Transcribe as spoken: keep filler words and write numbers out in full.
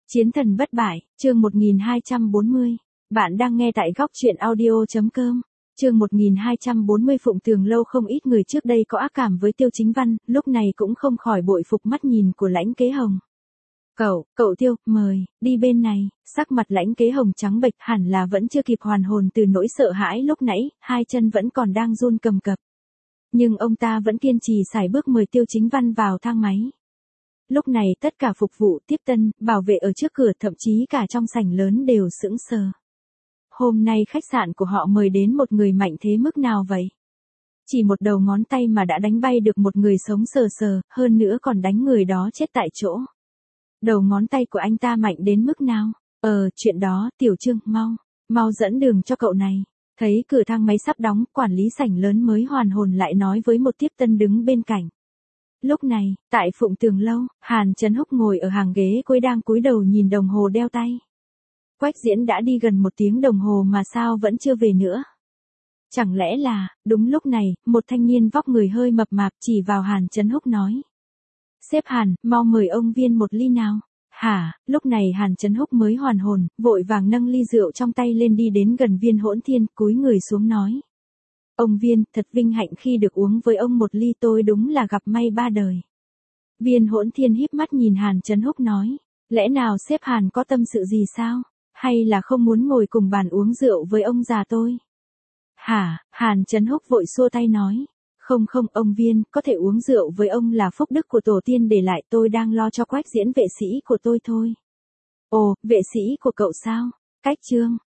Chiến thần bất bại, chương một nghìn hai trăm bốn mươi. Bạn đang nghe tại góc truyện audio.com. Chương một nghìn hai trăm bốn mươi. Phụng Tường Lâu. Không ít người trước đây có ác cảm với Tiêu Chính Văn, lúc này cũng không khỏi bội phục mắt nhìn của Lãnh Kế Hồng. Cậu, cậu Tiêu, mời, đi bên này. Sắc mặt Lãnh Kế Hồng trắng bệch, hẳn là vẫn chưa kịp hoàn hồn từ nỗi sợ hãi lúc nãy, hai chân vẫn còn đang run cầm cập. Nhưng ông ta vẫn kiên trì sải bước mời Tiêu Chính Văn vào thang máy. Lúc này tất cả phục vụ, tiếp tân, bảo vệ ở trước cửa, thậm chí cả trong sảnh lớn đều sững sờ. Hôm nay khách sạn của họ mời đến một người mạnh thế mức nào vậy? Chỉ một đầu ngón tay mà đã đánh bay được một người sống sờ sờ, hơn nữa còn đánh người đó chết tại chỗ. Đầu ngón tay của anh ta mạnh đến mức nào? Ờ, chuyện đó, Tiểu Trương, mau, mau dẫn đường cho cậu này. Thấy cửa thang máy sắp đóng, quản lý sảnh lớn mới hoàn hồn lại nói với một tiếp tân đứng bên cạnh. Lúc này, tại Phụng Tường Lâu, Hàn Chấn Húc ngồi ở hàng ghế cuối đang cúi đầu nhìn đồng hồ đeo tay. Quách Diễn đã đi gần một tiếng đồng hồ mà sao vẫn chưa về nữa? Chẳng lẽ là, đúng lúc này, một thanh niên vóc người hơi mập mạp chỉ vào Hàn Chấn Húc nói. Sếp Hàn, mau mời ông Viên một ly nào. Hả, lúc này Hàn Chấn Húc mới hoàn hồn, vội vàng nâng ly rượu trong tay lên đi đến gần Viên Hỗn Thiên, cúi người xuống nói. Ông Viên, thật vinh hạnh khi được uống với ông một ly, tôi đúng là gặp may ba đời. Viên Hỗn Thiên híp mắt nhìn Hàn Chấn Húc nói, lẽ nào sếp Hàn có tâm sự gì sao? Hay là không muốn ngồi cùng bàn uống rượu với ông già tôi? Hả, Hàn Chấn Húc vội xua tay nói, không không ông Viên, có thể uống rượu với ông là phúc đức của tổ tiên để lại, tôi đang lo cho Quách Diễn vệ sĩ của tôi thôi. Ồ, vệ sĩ của cậu sao? Cách Trương,